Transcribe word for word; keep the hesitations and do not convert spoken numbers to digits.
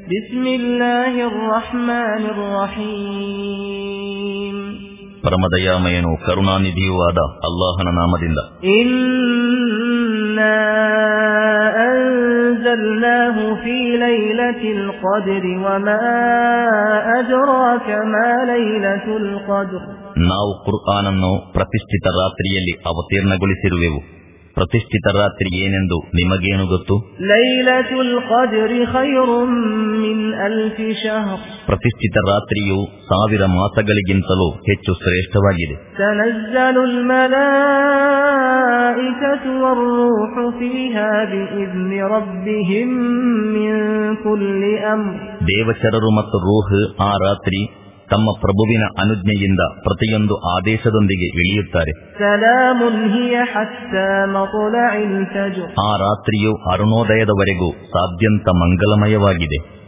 ಬಿಸ್ಮಿಲ್ಲಾಹಿರ್ ರಹ್ಮಾನಿರ್ ರಹೀಮ್. ಪರಮದಯಾಮಯನು ಕರುಣಾನಿಧಿಯೂ ಆದ ಅಲ್ಲಾಹನ ನಾಮದಿಂದ. ಇನ್ನಾ ಅನ್ಜಲ್ನಾಹು ಫೀ ಲೈಲತಿಲ್ क़ದ್ರಿ ವಮಾ ಅದ್ರಾಕ ಮಾ ಲೈಲತುಲ್ क़ದ್ರ್. ನಾವು ಕುರ್ಆನನ್ನು ಪ್ರತಿಷ್ಠಿತ ರಾತ್ರಿಯಲ್ಲಿ ಅವತೀರ್ಣಗೊಳಿಸಿರುವೆವು. ಪ್ರತಿಷ್ಠಿತ ರಾತ್ರಿ ಏನೆಂದು ನಿಮಗೇನು ಗೊತ್ತು? ಲೈಲತುಲ್ क़ದ್ರಿ ಖೈರುಂ ಮಿನ್ ಅಲ್ಫಿ ಶಹರ್. ಪ್ರತಿಷ್ಠಿತ ರಾತ್ರಿಯು ಸಾವಿರ ಮಾಸಗಳಿಗಿಂತಲೂ ಹೆಚ್ಚು ಶ್ರೇಷ್ಠವಾಗಿದೆ. ತನಜ್ಜಲುಲ್ ಮಲಾಯಿಕತು ವರ್-ರೂಹು ಫೀಹಾ ಬಿಇذ್ನಿ ರಬ್ಬಿಹಿಂ ಮಿನ್ ಕುಲ್ಲಿ ಅಮ್ರ್. ದೇವಚರರು ಮತ್ತು ರೂಹ್ ಆ ರಾತ್ರಿ ತಮ್ಮ ಪ್ರಭುವಿನ ಅನುಜ್ಞೆಯಿಂದ ಪ್ರತಿಯೊಂದು ಆದೇಶದೊಂದಿಗೆ ಇಳಿಯುತ್ತಾರೆ. ಸಲಾಮುನ್ ಹಿಯ ಹತ್ತಾ ಮತ್ಲಇಲ್ ಫಜ್ರ್. ಆ ರಾತ್ರಿಯು ಅರುಣೋದಯದವರೆಗೂ ಸಾಧ್ಯಂತ ಮಂಗಲಮಯವಾಗಿದೆ.